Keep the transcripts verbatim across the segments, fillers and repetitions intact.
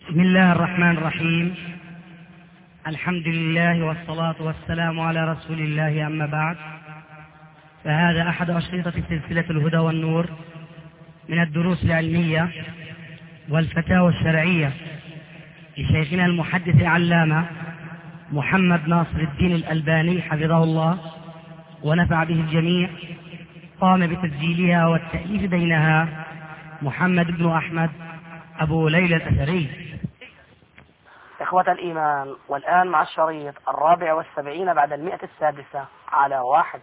بسم الله الرحمن الرحيم. الحمد لله والصلاة والسلام على رسول الله، أما بعد، فهذا أحد أشرطة سلسلة الهدى والنور من الدروس العلمية والفتاوى الشرعية لشيخنا المحدث العلامة محمد ناصر الدين الألباني حفظه الله ونفع به الجميع. قام بتسجيلها والتأليف بينها محمد بن أحمد أبو ليلى الأثري. إخوة الإيمان، والآن مع الشريط الرابع والسبعين بعد المئة السادسة على واحد.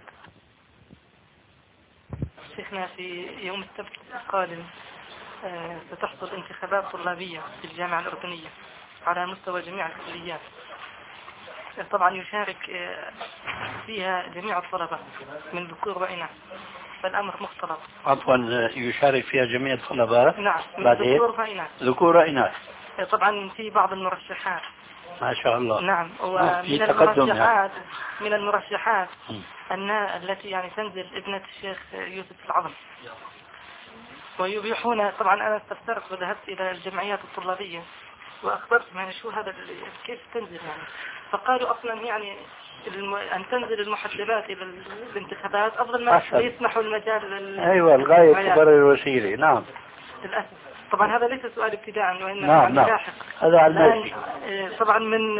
شيخنا، في يوم السبت القادم ستحصل انتخابات طلابية في الجامعة الأردنية على مستوى جميع الكليات. طبعا يشارك فيها جميع الطلبة من ذكور وإناث، فالأمر مختلط. عفوا، يشارك فيها جميع الطلبة؟ نعم، من ذكور وإناث. ذكور وإناث. طبعا في بعض المرشحات. ما شاء الله. نعم، ومن المرشحات من المرشحات أن التي يعني تنزل ابنة الشيخ يوسف العظم، ويبيحون. طبعا أنا استفسرت وذهبت إلى الجمعيات الطلابية وأخبرت يعني شو هذا كيف تنزل يعني، فقالوا أصلا يعني أن تنزل المحجبات إلى الانتخابات أفضل ما يسمحوا المجال لل... أيوة، الغاية تبرر الوسيلة. نعم، للأسف. طبعا هذا ليس سؤال ابتداء وإنما نعم نعم لاحق. هذا على طبعا من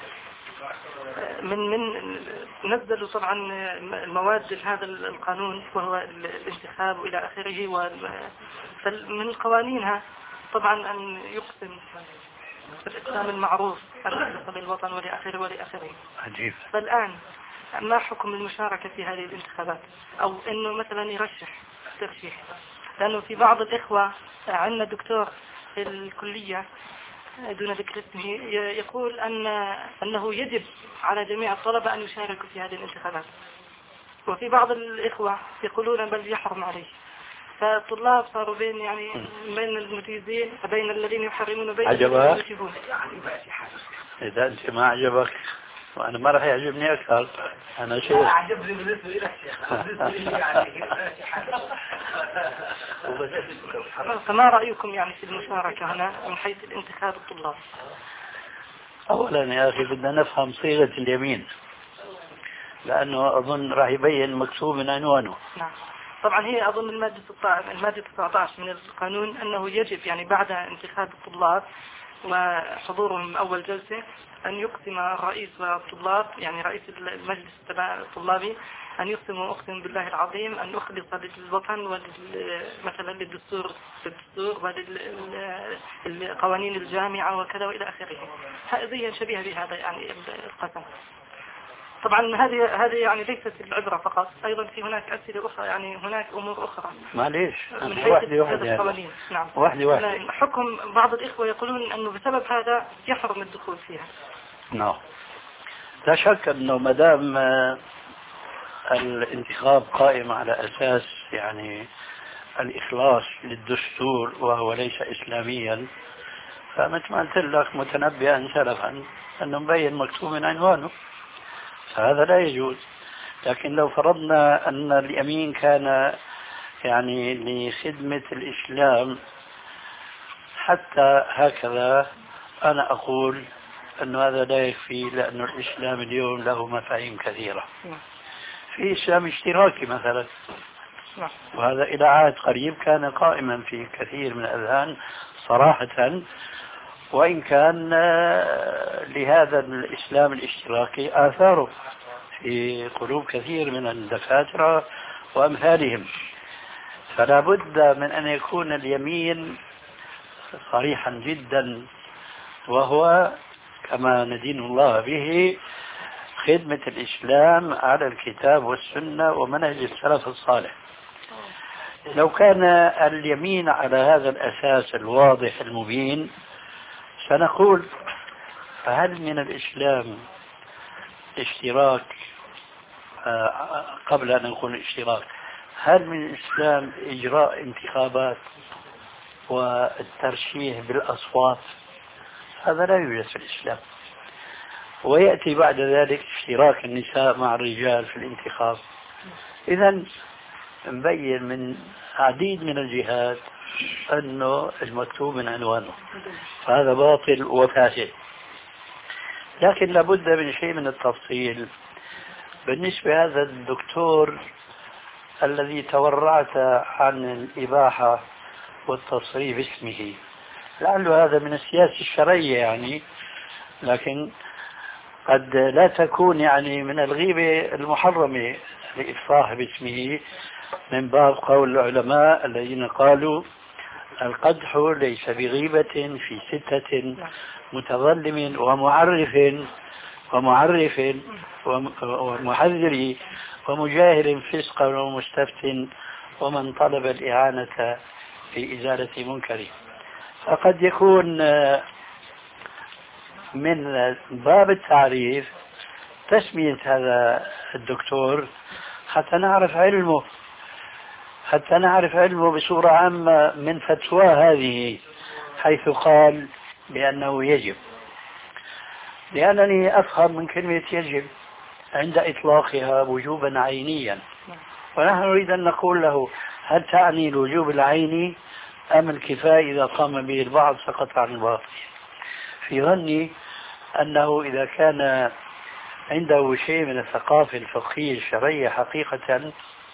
من من نزلوا طبعا المواد لهذا القانون وهو الانتخاب وإلى آخره، ومن قوانينها طبعا أن يقسم بالإقسام المعروف الخاص بالوطن ولآخره ولآخره. عجيب. فالآن ما حكم المشاركة في هذه الانتخابات، أو إنه مثلا يرشح ترشيح؟ لأنه في بعض الإخوة عندنا دكتور في الكلية دون ذكر اسمه يقول أن أنه يجب على جميع الطلبة أن يشاركوا في هذه الانتخابات، وفي بعض الإخوة يقولون بل يحرم عليه. فالطلاب صاروا بين يعني بين المجيزين وبين الذين يحرمون وبين الذين يجيبون. إذا أنت ما عجبك وأنا ما راح يعجبني أكثر. أنا شيخ. عجبني بالنسبة إلى الشيخ. بالنسبة يعني فما رأيكم يعني في المشاركة هنا من حيث الانتخاب الطلاب؟ أولا يا أخي بدنا نفهم صيغة اليمين، لأنه أظن راح يبين مكتوب من عنوانه. نعم. طبعا هي أظن المادة المادة تسعة عشر من القانون أنه يجب يعني بعد انتخاب الطلاب وحضورهم أول جلسة أن يقسم الرئيس والطلاب، يعني رئيس المجلس الطلابي، أن يقسم وأقسم بالله العظيم أن أخلص للوطن ومثلا للدستور للدستور وللقوانين الجامعة وكذا وإلى آخره. هذه شبيهة بهذا يعني القسم. طبعا هذه هذه يعني ليست العبرة فقط، أيضا في هناك أسئلة أخرى، يعني هناك أمور أخرى. معليش، من حيث واحدة واحدة القوانين. نعم. واحدة واحدة. حكم بعض الإخوة يقولون أنه بسبب هذا يحرم الدخول فيها. نعم، لا شك أنه مدام الانتخاب قائم على أساس يعني الإخلاص للدستور وهو ليس إسلاميا، فمثل ما قلت لك متنبئا سلفا أنه مبين مكتوب من عنوانه، فهذا لا يجوز. لكن لو فرضنا أن اليمين كان يعني لخدمة الإسلام حتى هكذا، أنا أقول أن هذا لا يكفي، لأن الإسلام اليوم له مفاهيم كثيرة. في إسلام اشتراكي مثلا، وهذا إلى عهد قريب كان قائما في كثير من الأذهان صراحة، وإن كان لهذا الإسلام الاشتراكي آثاره في قلوب كثير من الدكاترة وأمثالهم. فلا بد من أن يكون اليمين صريحا جدا، وهو كما ندين الله به خدمة الإسلام على الكتاب والسنة ومنهج السلف الصالح. لو كان اليمين على هذا الأساس الواضح المبين سنقول فهل من الإسلام اشتراك؟ قبل أن نقول اشتراك، هل من الإسلام إجراء انتخابات والترشيح بالأصوات؟ هذا لا يوجد في الإسلام. ويأتي بعد ذلك اشتراك النساء مع الرجال في الانتخاب. إذن مبين من عديد من الجهات أنه المكتوب من عنوانه، فهذا باطل وفاسد. لكن لابد من شيء من التفصيل بالنسبة لهذا الدكتور الذي تورعت عن الإباحة والتصريف باسمه. لعل هذا من السياسة الشرعية يعني، لكن قد لا تكون يعني من الغيبة المحرمة الإفصاح باسمه، من باب قول العلماء الذين قالوا القدح ليس بغيبة في ستة متظلم ومعرف ومعرف ومحذر ومجاهر فسقا ومستفت ومن طلب الإعانة في إزالة منكر. فقد يكون من باب التعريف تسمية هذا الدكتور حتى نعرف علمه حتى نعرف علمه بصورة عامة من فتوى هذه، حيث قال بأنه يجب. لأنني أفهم من كلمة يجب عند إطلاقها وجوبا عينيا، ونحن نريد أن نقول له هل تعني الوجوب العيني أم الكفاية إذا قام به البعض سقط عن الباقي؟ في ظني أنه إذا كان عنده شيء من الثقافة الفقهية الشرعية حقيقة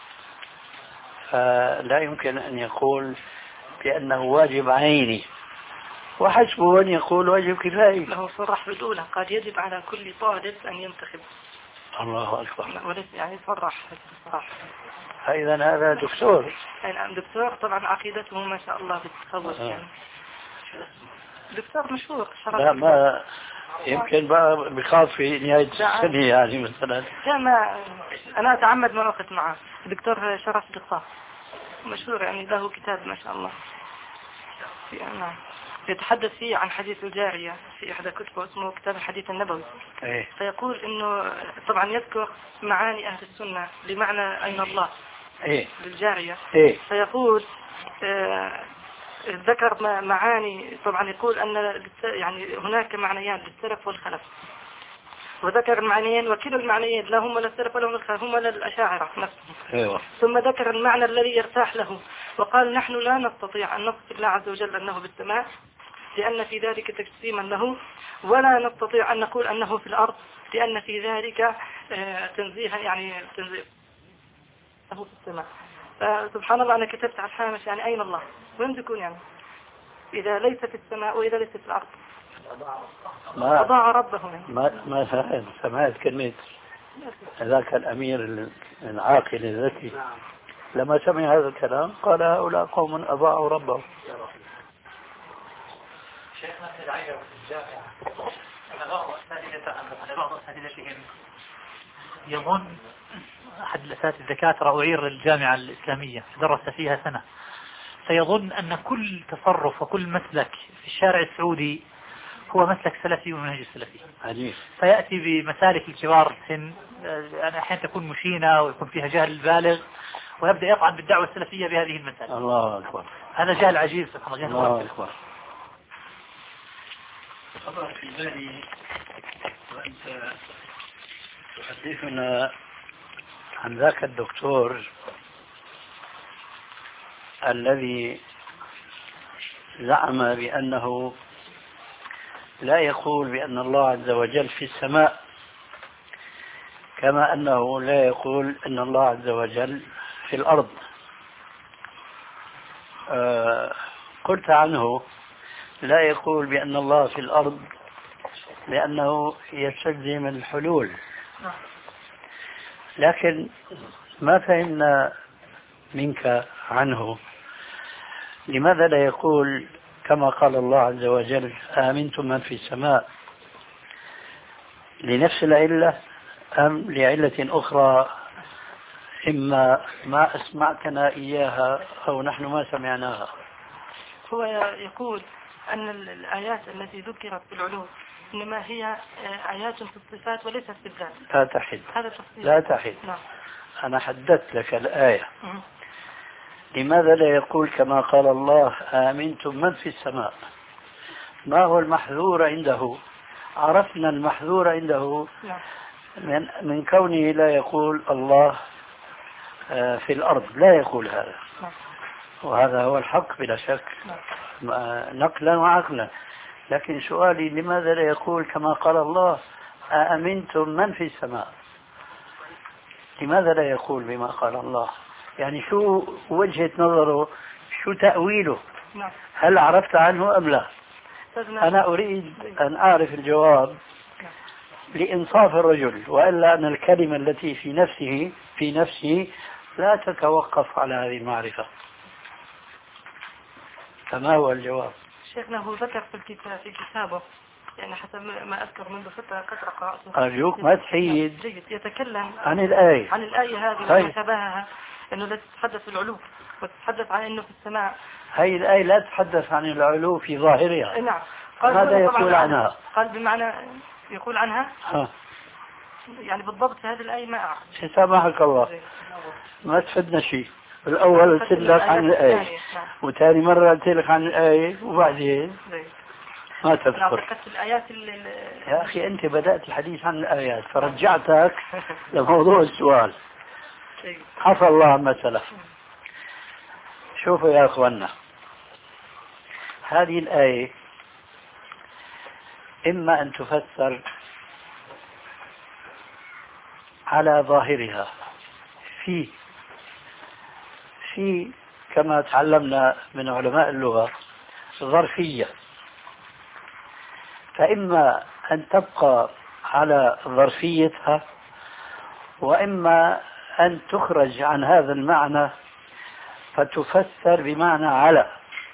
فلا يمكن أن يقول بأنه واجب عيني، وحسبه أن يقول واجب كفائي. له صرح بالأولى قد يجب على كل طالب أن ينتخب. الله أكبر. وليس يعني صرح صراحة. فإذا هذا دكتور. نعم دكتور، طبعا عقيدته ما شاء الله بتتخوف يعني. دكتور مشهور. لا ما يمكن بقى بخاف في نهاية السنة يعني مثلا. لا ما أنا أتعمد ما أخذ معه. دكتور شرف دقاق مشهور يعني، له كتاب ما شاء الله نعم يتحدث فيه عن حديث الجارية في إحدى كتبه اسمه كتاب الحديث النبوي. إيه؟ فيقول إنه طبعا يذكر معاني أهل السنة لمعنى أين الله إيه؟ للجارية. إيه؟ فيقول آه ذكر معاني، طبعا يقول أن يعني هناك معنيان للسلف والخلف، وذكر المعنيين وكلا المعنيين لا هم للسلف ولا هم للخلف، هم للأشاعرة نفسهم. أيوة. ثم ذكر المعنى الذي يرتاح له وقال نحن لا نستطيع أن نصف الله عز وجل أنه بالسماء لأن في ذلك تجسيما له، ولا نستطيع أن نقول أنه في الأرض لأن في ذلك تنزيها يعني تنزيه له في السماء. فسبحان الله أنا كتبت على الحامش يعني أين الله وين تكون يعني إذا ليس في السماء وإذا ليس في الأرض ما أضاع ربه منه. ما ما سمعت كلمة ذاك الأمير العاقل الذكي لما سمع هذا الكلام قال هؤلاء قوم أضاعوا ربهم. شيخنا في العير في الجامعة أن بعض أساتذة بعض أساتذتهم يظن أحد الأساتذة الدكاترة أعير الجامعة الإسلامية درس فيها سنة، فيظن أن كل تصرف وكل مسلك في الشارع السعودي هو مسلك سلفي ومنهج السلفي. عجيب. فيأتي بمسالك الكبار السن يعني أحيانا تكون مشينة ويكون فيها جهل بالغ ويبدأ يطعن بالدعوة السلفية بهذه المسائل. الله أكبر. هذا جهل عجيب سبحان الله. الله أكبر. خطر في بالي وأنت تحدثنا عن ذاك الدكتور الذي زعم بأنه لا يقول بأن الله عز وجل في السماء كما أنه لا يقول أن الله عز وجل في الأرض. آه قلت عنه لا يقول بأن الله في الأرض لأنه يستلزم الحلول، لكن ما فهمنا منك عنه لماذا لا يقول كما قال الله عز وجل آمنتم من في السماء، لنفس العلة أم لعلة أخرى إما ما أسمعتنا إياها أو نحن ما سمعناها؟ هو يقول أن الآيات التي ذكرت في العلوم إنما هي آيات في الصفات وليست في الذات. لا تحد. هذا تفصيل. لا تحد. نعم. أنا حددت لك الآية. م- لماذا لا يقول كما قال الله آمنتم من في السماء؟ ما هو المحذور عنده؟ عرفنا المحذور عنده نعم. من, من كونه لا يقول الله في الأرض، لا يقول هذا، وهذا هو الحق بلا شك نقلا وعقلا. لكن سؤالي لماذا لا يقول كما قال الله أأمنتم من في السماء؟ لماذا لا يقول بما قال الله؟ يعني شو وجهة نظره، شو تأويله؟ هل عرفت عنه أم لا؟ أنا أريد أن أعرف الجواب لإنصاف الرجل، وإلا أن الكلمة التي في نفسه في نفسه لا تتوقف على هذه المعرفة. فما هو الجواب؟ شيخنا هو ذكر في الكتاب في كتابه، يعني حسب ما أذكر منذ فترة قد قرأته. أرجوك ما تحيد. جيد. يتكلم عن الآية عن الآية هذه طيب. وشبهها، أنه لا تتحدث في العلو وتتحدث عن أنه في السماء. هاي الآية لا تتحدث عن العلو في ظاهرها. نعم. ماذا يقول عنها؟ قال بمعنى يقول عنها ها. يعني بالضبط في هذه الآية ما أعرف. سامحك الله، ما تفدنا شيء. الأول قلت لك عن الآية، وثاني مرة قلت لك عن الآية، وبعدين ما تذكر. يا أخي أنت بدأت الحديث عن الآيات فرجعتك لموضوع السؤال. عفى الله عما سلف. شوفوا يا أخوانا، هذه الآية إما أن تفسر على ظاهرها في في كما تعلمنا من علماء اللغة ظرفية، فإما أن تبقى على ظرفيتها، وإما أن تخرج عن هذا المعنى فتفسر بمعنى على.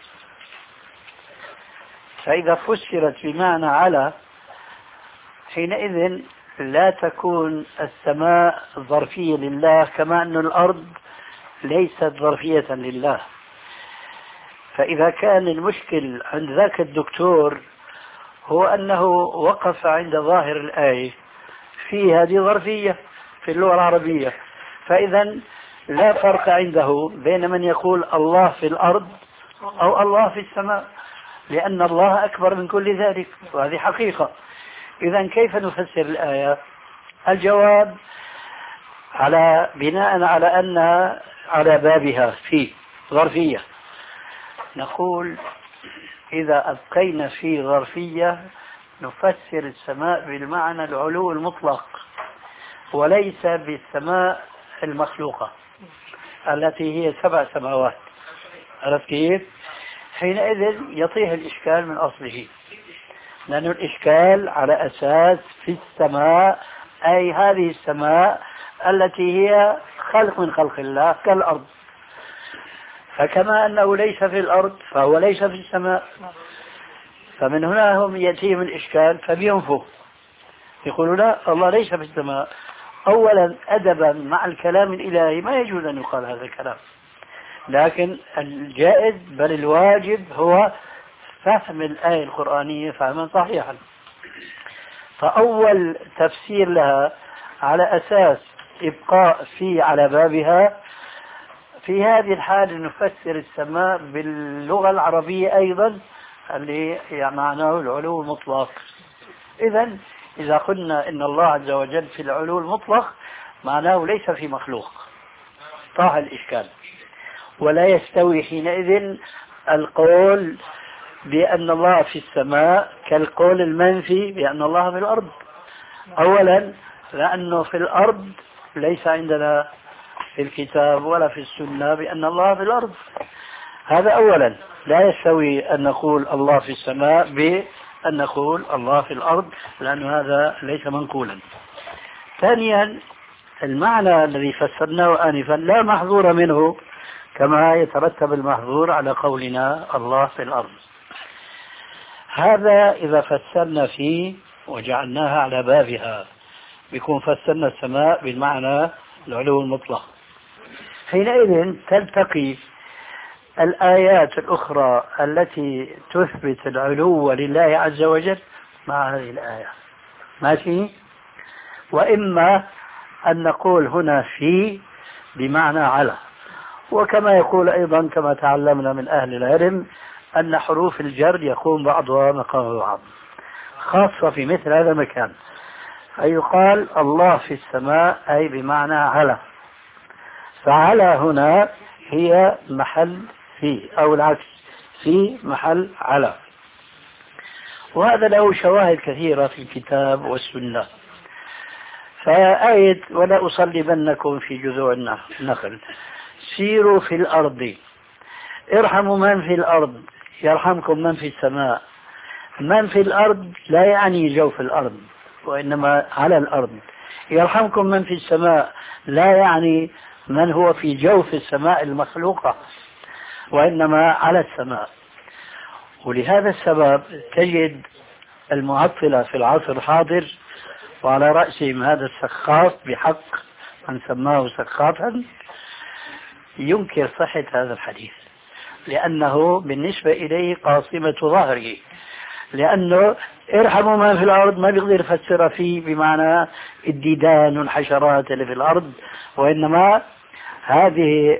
فإذا فسرت بمعنى على حينئذ لا تكون السماء ظرفية لله، كما أن الأرض ليست ظرفية لله. فإذا كان المشكل عند ذاك الدكتور هو أنه وقف عند ظاهر الآية في هذه ظرفية في اللغة العربية، فإذا لا فرق عنده بين من يقول الله في الأرض أو الله في السماء، لأن الله أكبر من كل ذلك، وهذه حقيقة. إذا كيف نفسر الآية؟ الجواب على بناء على أنها على بابها في ظرفية، نقول إذا أبقينا في ظرفية نفسر السماء بالمعنى العلو المطلق، وليس بالسماء المخلوقة التي هي سبع سماوات. عرفت كيف؟ حينئذ يطيح الإشكال من أصله، لأن الإشكال على أساس في السماء، أي هذه السماء التي هي خلق من خلق الله كالأرض، فكما أنه ليس في الأرض فهو ليس في السماء. فمن هنا هم يأتيهم الإشكال فبينفوا يقولون لا، الله ليس في السماء. أولا أدبا مع الكلام الإلهي ما يجوز أن يقال هذا الكلام، لكن الجائز بل الواجب هو فهم الآية القرآنية فهما صحيحا. فأول تفسير لها على أساس إبقاء في على بابها، في هذه الحالة نفسر السماء باللغة العربية أيضا اللي يعني معناه العلو المطلق. إذن إذا قلنا إن الله عز وجل في العلو المطلق معناه ليس في مخلوق، طاح الإشكال. ولا يستوي حينئذ القول بأن الله في السماء كالقول المنفي بأن الله في الأرض. أولا لأنه في الأرض ليس عندنا في الكتاب ولا في السنة بأن الله في الأرض، هذا أولا. لا يستوي أن نقول الله في السماء بأن نقول الله في الأرض، لأن هذا ليس منقولا. ثانيا المعنى الذي فسرناه آنفا لا محظور منه، كما يترتب المحظور على قولنا الله في الأرض. هذا إذا فسرنا فيه وجعلناها على بابها بيكون فسرنا السماء بالمعنى العلو المطلق. حينئذ تلتقي الآيات الأخرى التي تثبت العلو لله عز وجل مع هذه الآية، ماشي؟ وإما أن نقول هنا في بمعنى على، وكما يقول أيضا كما تعلمنا من أهل العلم أن حروف الجر يقوم بعضها مقام بعض، خاصة في مثل هذا المكان. فيقال الله في السماء أي بمعنى على. فعلى هنا هي محل في، أو العكس، في محل على. وهذا له شواهد كثيرة في الكتاب والسنة. فآية ولا أصلبنكم في جذوع النخل، سيروا في الأرض، ارحموا من في الأرض يرحمكم من في السماء. من في الأرض لا يعني جوف الأرض، وإنما على الأرض. يرحمكم من في السماء لا يعني من هو في جوف السماء المخلوقة، وإنما على السماء. ولهذا السبب تجد المعطلة في العصر الحاضر، وعلى رأسهم هذا السخاف بحق من سماه سخافا، ينكر صحة هذا الحديث، لأنه بالنسبة إليه قاصمة ظهره. لأنه ارحموا من في الأرض ما بيقدر يفسر فيه بمعنى الديدان والحشرات اللي في الأرض، وإنما هذه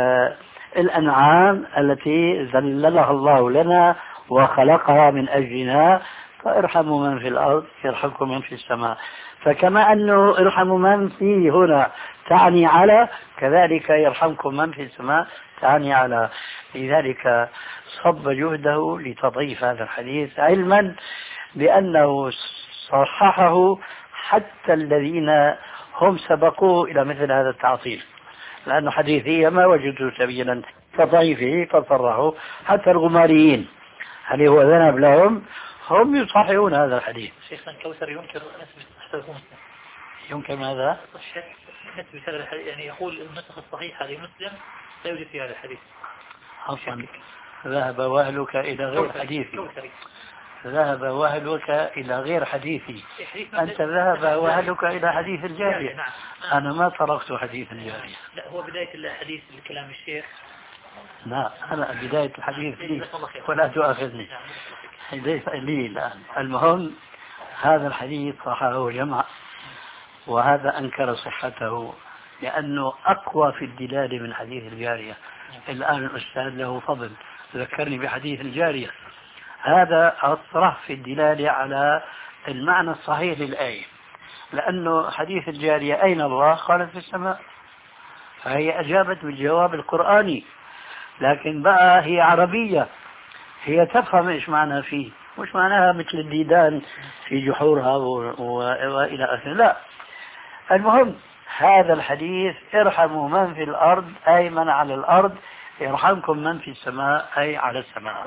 الأنعام التي ذللها الله لنا وخلقها من أجلنا. فارحموا من في الأرض يرحمكم من في السماء. فكما أنه ارحموا من فيه هنا تعني على، كذلك يرحمكم من في السماء تعني على. لذلك صب جهده لتضعيف هذا الحديث، علما بأنه صححه حتى الذين هم سبقوه إلى مثل هذا التعطيل، لأنه حديثية ما وجدوا سبيلا كضعيفه فصرحوا. حتى الغماريين هل هو ذنب لهم؟ هم يصححون هذا الحديث. شيخنا الكوثر ينكر نسبة مسلم. ينكر ماذا؟ نسبة هذا الحديث، يعني يقول النسخ الصحيحة لمسلم لا يوجد في هذا الحديث. عفوا، ذهب وهلك إلى غير حديثي. ذهب وهلك إلى غير حديثي. أنت ذهب وهلك إلى حديث الجارية. أنا ما تركت حديث الجارية. لا، هو بداية الحديث لكلام الشيخ. لا، أنا بداية الحديث لي ولا تؤاخذني. ليس لي الآن. المهم هذا الحديث صححه جمع، وهذا أنكر صحته لأنه أقوى في الدلالة من حديث الجارية. الآن الأستاذ له فضل ذكرني بحديث الجارية، هذا أصرح في الدلالة على المعنى الصحيح للآية، لأنه حديث الجارية أين الله؟ قالت في السماء، فهي أجابت بالجواب القرآني. لكن بقى هي عربية، هي تفهم إيش معنى فيه، مش معناها مثل الديدان في جحورها وإلى آخره. لا، المهم هذا الحديث ارحموا من في الأرض أي من على الأرض، يرحمكم من في السماء أي على السماء.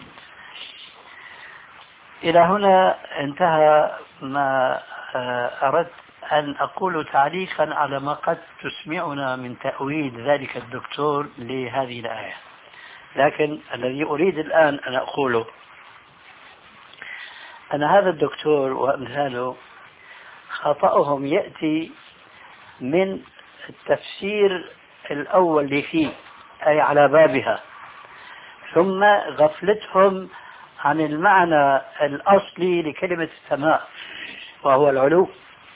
إلى هنا انتهى ما أردت أن أقول تعليقا على ما قد تسمعنا من تأويل ذلك الدكتور لهذه الآية. لكن الذي أريد الآن أن أقوله أن هذا الدكتور وأمثاله خطأهم يأتي من التفسير الأول اللي فيه أي على بابها، ثم غفلتهم عن المعنى الأصلي لكلمة السماء وهو العلو.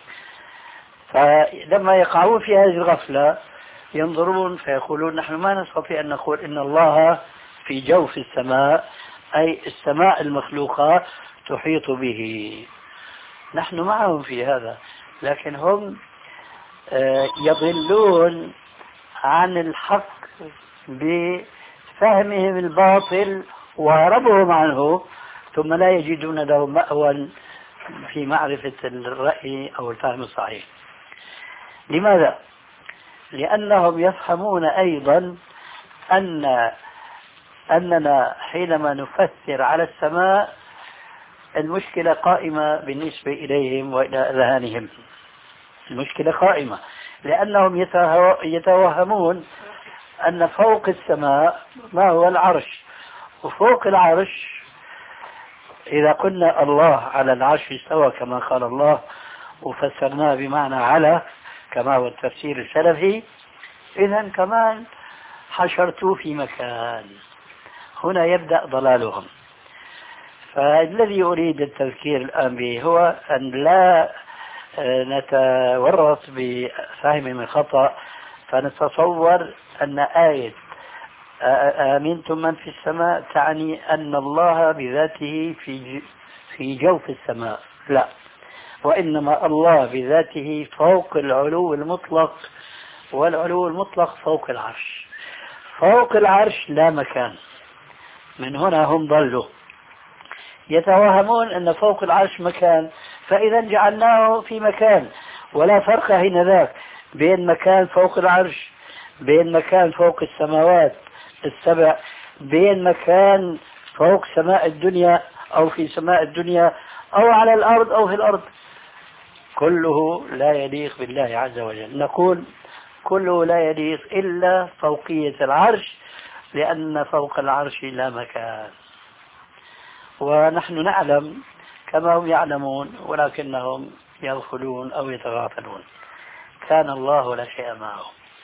فلما يقعون في هذه الغفلة ينظرون فيقولون نحن ما نستطيع أن نقول إن الله في جوف السماء أي السماء المخلوقة تحيط به. نحن معهم في هذا، لكن هم يضلون عن الحق بفهمهم الباطل وهربهم عنه، ثم لا يجدون له مأوى في معرفة الرأي أو الفهم الصحيح. لماذا؟ لأنهم يفهمون أيضا أن أننا حينما نفسر على السماء المشكلة قائمة بالنسبة إليهم وإلى أذهانهم. المشكلة قائمة لأنهم يتوهمون أن فوق السماء ما هو العرش، وفوق العرش إذا قلنا الله على العرش استوى كما قال الله وفسرناه بمعنى على كما هو التفسير السلفي، إذن كمان حشرتوا في مكان. هنا يبدأ ضلالهم. فالذي أريد التذكير الآن به هو أن لا نتورط بفهم من خطأ فنتصور أن آية آمنتم من في السماء تعني أن الله بذاته في في جوف السماء. لا، وإنما الله بذاته فوق العلو المطلق والعلو المطلق فوق العرش. فوق العرش لا مكان، من هنا هم ضلوا يتوهمون أن فوق العرش مكان، فإذا جعلناه في مكان، ولا فرق هنا ذاك بين مكان فوق العرش، بين مكان فوق السماوات السبع، بين مكان فوق سماء الدنيا أو في سماء الدنيا أو على الأرض أو في الأرض، كله لا يليق بالله عز وجل. نقول كله لا يليق إلا فوقية العرش، لأن فوق العرش لا مكان. ونحن نعلم كما هم يعلمون ولكنهم يغفلون أو يتغافلون. كان الله ولا شيء معه،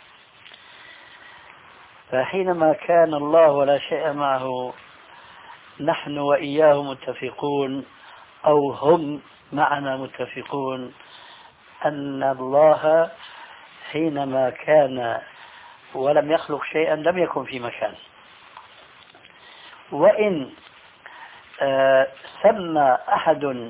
فحينما كان الله ولا شيء معه نحن وإياه متفقون، أو هم معنا متفقون، أن الله حينما كان ولم يخلق شيئا لم يكن في مكان. وإن آه سمى أحد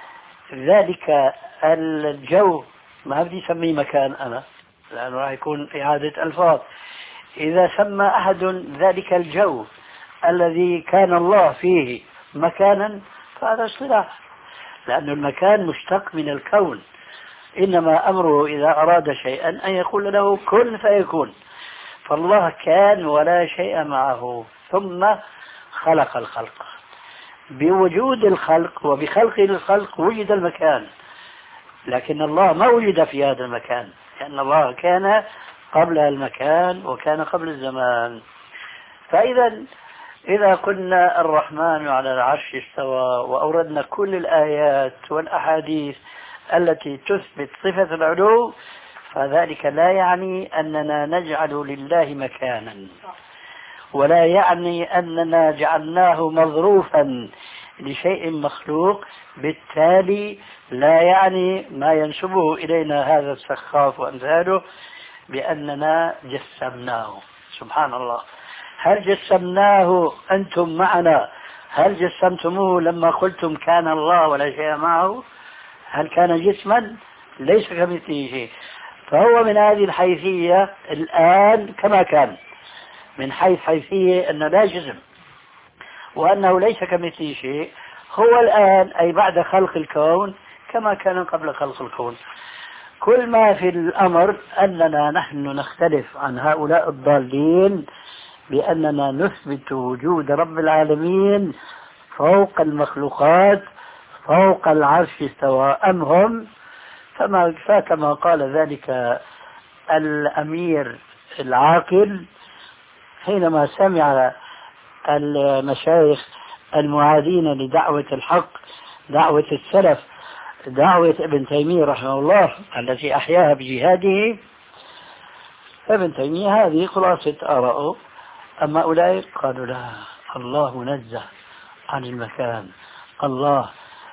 ذلك الجو، ما بدي أسميه مكان أنا لأنه راح يكون إعادة ألفاظ، إذا سمى أحد ذلك الجو الذي كان الله فيه مكانا فهذا اصطلاح، لأن المكان مشتق من الكون، إنما أمره إذا أراد شيئا أن يقول له كن فيكون. فالله كان ولا شيء معه ثم خلق الخلق، بوجود الخلق وبخلق الخلق وجد المكان، لكن الله ما وجد في هذا المكان، لأن الله كان قبل المكان وكان قبل الزمان. فإذا إذا قلنا الرحمن على العرش استوى وأوردنا كل الآيات والأحاديث التي تثبت صفة العلو، فذلك لا يعني أننا نجعل لله مكانا، ولا يعني أننا جعلناه مظروفا لشيء مخلوق، بالتالي لا يعني ما ينسبه إلينا هذا السخاف وأمثاله بأننا جسمناه. سبحان الله، هل جسمناه أنتم معنا؟ هل جسمتموه لما قلتم كان الله ولا شيء معه؟ هل كان جسما؟ ليس كمثله شيء. فهو من هذه الحيثية الآن كما كان، من حيث حيثية أنه لا جسم وأنه ليس كمثله شيء، هو الآن أي بعد خلق الكون كما كان قبل خلق الكون. كل ما في الأمر أننا نحن نختلف عن هؤلاء الضالين بأننا نثبت وجود رب العالمين فوق المخلوقات، فوق العرش استوى أم هم. فما فكما قال ذلك الأمير العاقل حينما سمع المشايخ المعادين لدعوة الحق، دعوة السلف، دعوة ابن تيمية رحمه الله التي أحياها بجهاده. ابن تيمية هذه خلاصة آراءه، أما أولئك قالوا لا، الله منزه عن المكان، الله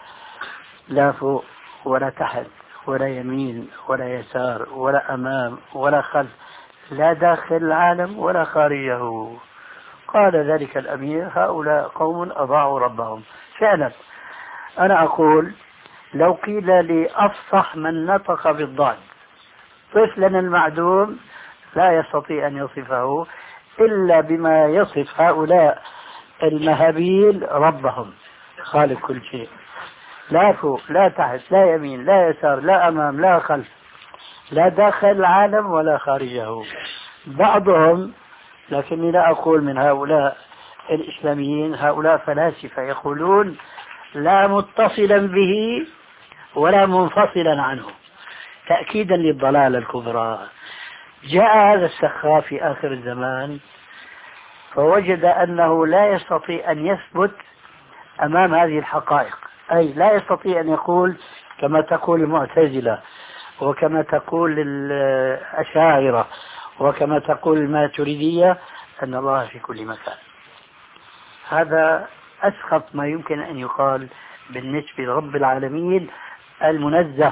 لا فوق ولا تحت ولا يمين ولا يسار ولا أمام ولا خلف، لا داخل العالم ولا خارجه. قال ذلك الأمير هؤلاء قوم أضاعوا ربهم. فعلا أنا أقول لو قيل لي أفصح من نطق بالضاد، طفلنا المعدوم لا يستطيع أن يصفه إلا بما يصف هؤلاء المهابيل ربهم، خالق كل شيء، لا فوق لا تحت لا يمين لا يسار لا أمام لا خلف، لا داخل العالم ولا خارجه. بعضهم، لكني لا أقول من هؤلاء الإسلاميين، هؤلاء فلاسفة يقولون لا متصلا به ولا منفصلا عنه، تأكيدا للضلالة الكبرى. جاء هذا السخاف في آخر الزمان فوجد أنه لا يستطيع أن يثبت أمام هذه الحقائق، أي لا يستطيع أن يقول كما تقول المعتزلة وكما تقول الأشاعرة وكما تقول الماتريدية أن الله في كل مكان. هذا أسخط ما يمكن أن يقال بالنسبة لرب العالمين المنزه.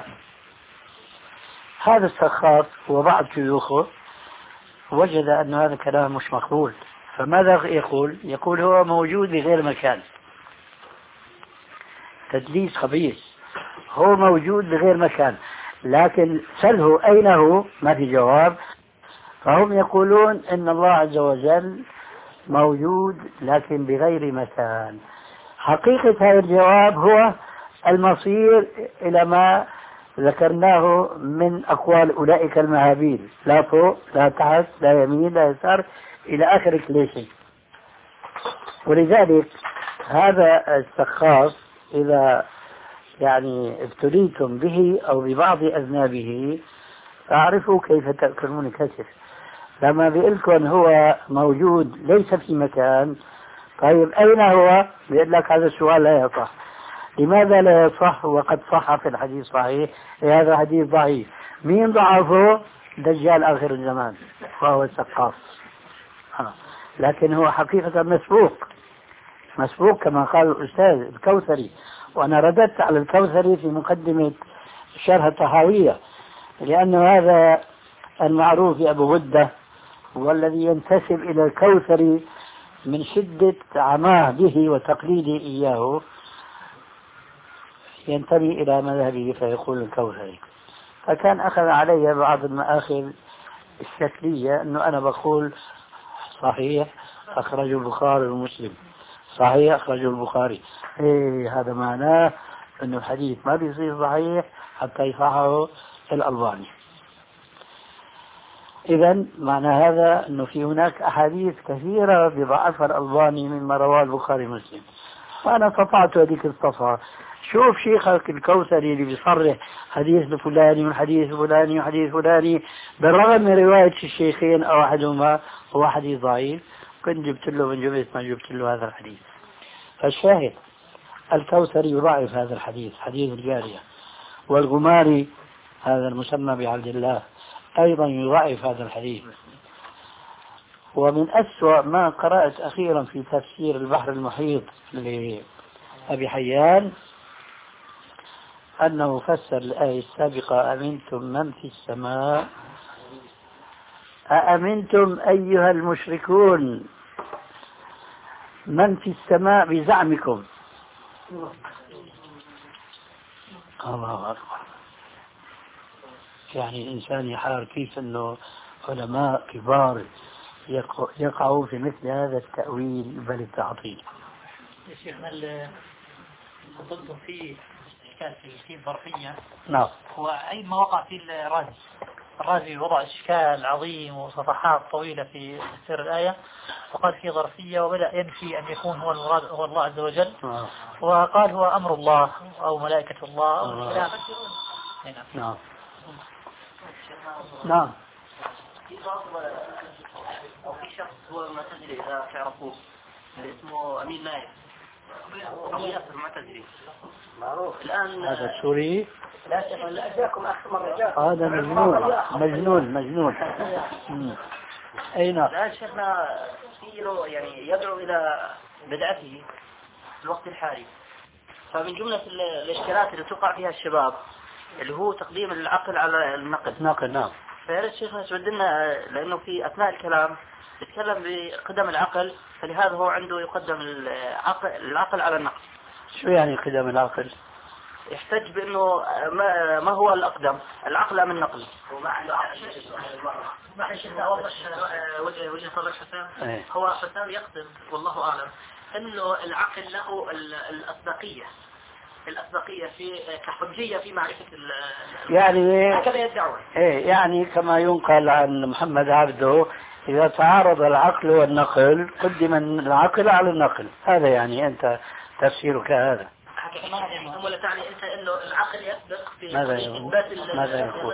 هذا السخاف وبعض شيوخه وجد أن هذا الكلام مش مقبول، فماذا يقول؟ يقول هو موجود بغير مكان. تدليس خبيث، هو موجود بغير مكان، لكن سله أين هو ما في جواب. فهم يقولون إن الله عز وجل موجود لكن بغير مكان. حقيقة هذا الجواب هو المصير إلى ما ذكرناه من أقوال أولئك المهابيل، لا فوق لا تحت لا يمين لا يسار إلى آخر كل شيء. ولذلك هذا السخاف إذا يعني ابتليتم به أو ببعض أذنابه فاعرفوا كيف تأكلون كتف. لما بيقولكم هو موجود ليس في مكان، طيب أين هو؟ بيقول لك هذا السؤال لا يصح. لماذا لا يصح وقد صح في الحديث صحيح؟ هذا حديث ضعيف. مين ضعفه؟ دجال آخر الزمان وهو السقاف. لكن هو حقيقة مسبوق مسبوق كما قال الأستاذ الكوثري، وأنا رددت على الكوثري في مقدمة شرح الطحاوية، لأن هذا المعروف أبو غدة والذي ينتسب إلى الكوثري من شدة عماه به وتقليده إياه ينتمي إلى مذهبه فيقول الكوثري. فكان أخذ علي بعض المآخذ الشكلية أنه أنا بقول صحيح أخرج البخاري ومسلم، صحيح أخرج البخاري، إيه هذا معناه أنه الحديث ما بيصير صحيح حتى يصححه الألباني. إذن معنى هذا أنه في هناك أحاديث كثيرة بضعفها الألباني مما رواه البخاري ومسلم. وأنا قطعت هذيك الصفحة. شوف شيخك الكوثري اللي بيصرح حديث الفلاني والحديث الفلاني وحديث فلاني بالرغم من رواية الشيخين أو أحدهما هو حديث ضعيف، كنت جبت له من جبت ما جبت له هذا الحديث. فالشاهد الكوثري يضعف هذا الحديث حديث الجارية، والغماري هذا المسمى بعبد الله أيضا يضعف هذا الحديث. ومن أسوأ ما قرأت أخيرا في تفسير البحر المحيط لأبي حيان أنه فسر الآية السابقة أأمنتم من في السماء أأمنتم أيها المشركون من في السماء بزعمكم. الله أكبر. يعني الإنسان يحار كيف أنه علماء كبار يقعوا في مثل هذا التأويل بل التعطيل. يا شيخنا حضرتم في إشكال في الظرفية. نعم. هو أي ما وقع في الرازي الرازي وضع إشكال عظيم وصفحات طويلة في تفسير الآية، وقال في ظرفية وبدأ ينفي أن يكون هو المراد هو الله عز وجل. نعم. وقال هو أمر الله أو ملائكة الله أو نعم. نعم. نعم. أو في شخص هو معتزلي إذا تعرفوه اسمه أمين نايف أبو ياسر معتزلي معروف الآن. هذا السوري؟ لا شيخ لا جاكم آخر مرة جاكم. هذا مجنون مجنون مجنون. أي نعم. لا شيخنا في له يعني يدعو إلى بدعته في الوقت الحالي. فمن جملة الاشكالات اللي توقع فيها الشباب اللي هو تقديم العقل على النقل. نقل نعم. فياريت شيخنا تود لنا لأنه في أثناء الكلام يتكلم بقدم العقل، فلهذا هو عنده يقدم العقل, العقل على النقل. شو يعني قدم العقل؟ يحتج بأنه ما, ما هو الأقدم العقل أم النقل. وما ما شيخنا أوضح وجه وجه نظر حسام. هو حسام يقدم والله أعلم أنه العقل له الأسبقية الأسبقية في كحجية في معرفة يعني هكذا يدعون. إيه يعني كما ينقل عن محمد عبده إذا تعارض العقل والنقل قدم العقل على النقل. هذا يعني أنت تفسيرك هذا. ولا تعني أنت إنه العقل يسبق في إثبات ماذا يقول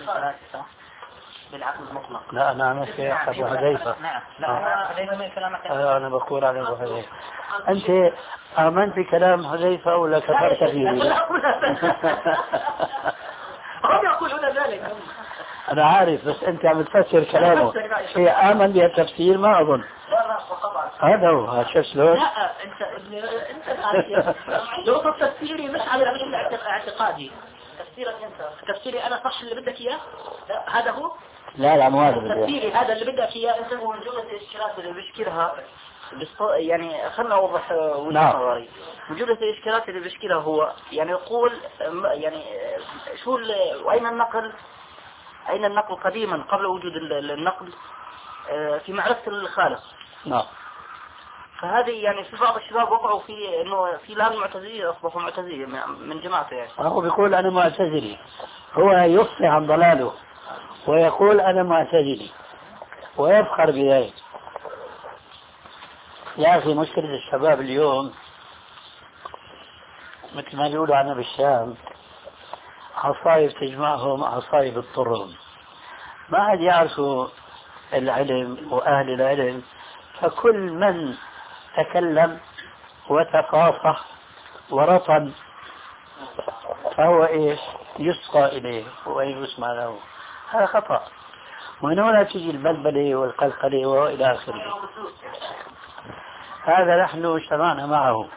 بالعقل المطلق. لا أنا ماشي أبو حذيفة. نعم لا هذا من كلامك. أنا بقول على أبو حذيفة. أنت آمنت بكلام حذيفة ولا كفرت فيه؟ هم يقولون ذلك. أنا عارف بس أنت عم تفسر كلامه. هي آمن بالتفسير ما أظن. هذا هو هذا شلون؟ لا أنت أنت لو تفسيري مش على غير اعتقادي. تفسيرك أنت تفسيري أنا صح اللي بدك إياه هذا هو. لا لا مو هذا تفسيري هذا اللي بدك إياه أنت هو من جملة الإشكالات اللي بيشكلها يعني خلنا أوضح وجهة نظري. من جملة الإشكالات اللي بيشكلها هو يعني يقول يعني شو وأين النقل أين النقل قديما قبل وجود النقل في معرفة الخالق. نعم. فهذه يعني في بعض الشباب وقعوا في انه في الان المعتزلية اصبحوا معتزلية من جماعته يعني. هو بيقول انا معتزلي، هو يخفي عن ضلاله ويقول انا معتزلي ويفخر بذلك. يا اخي مشكلة الشباب اليوم مثل ما بيقولوا عنا بالشام عصايب تجمعهم عصايب تضرهم، ما عاد يعرفوا العلم واهل العلم، فكل من تكلم وتفاصح ورطن فهو ايش يسقى اليه ويسمع له. هذا خطأ، ومن هنا تجي البلبلة والقلقلة والى اخره. هذا نحن اجتمعنا معه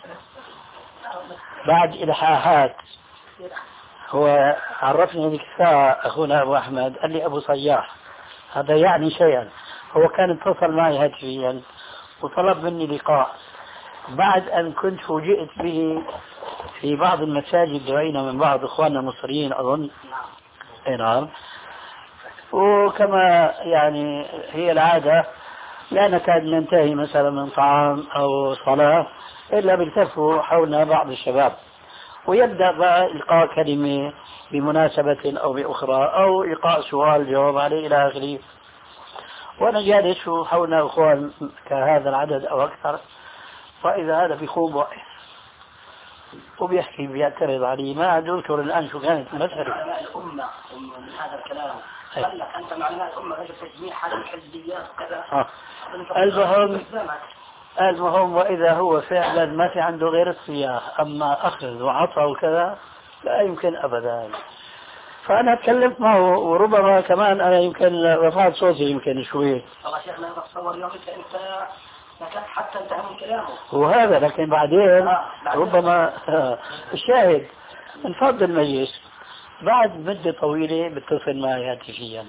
بعد الحاحات. هو عرفني هذيك الساعة اخونا ابو احمد قال لي ابو صياح، هذا يعني شيئا. هو كان اتصل معي هاتفيا وطلب مني لقاء بعد أن كنت فوجئت به في بعض المساجد دعينا من بعض إخواننا المصريين أظن. نعم. وكما يعني هي العادة لا نكاد ننتهي مثلا من طعام أو صلاة إلا بيلتفوا حولنا بعض الشباب ويبدأ بقى إلقاء كلمة بمناسبة أو بأخرى أو إلقاء سؤال جواب عليه إلى آخره. وأنا جالس حولنا أخوان كهذا العدد أو أكثر، فإذا هذا بيخوض وقف وبيحكي بيعترض علي. ما أذكر الآن شو كانت المسألة. الأمة من هذا الكلام قال لك أنت مع الأمة رجل تجميع حال الحزبيات وكذا. آه. المهم المهم وإذا هو فعلا ما في عنده غير الصياح، أما أخذ وعطى وكذا لا يمكن أبدا. فأنا تكلمت معه وربما كمان أنا يمكن رفعت صوتي يمكن شوي. والله شيخنا بتصور يوم أنت أنت حتى انتهى من كلامه وهذا، لكن بعدين آه. ربما آه. الشاهد من فضل المجلس بعد مدة طويلة بتصل معي هاتفيا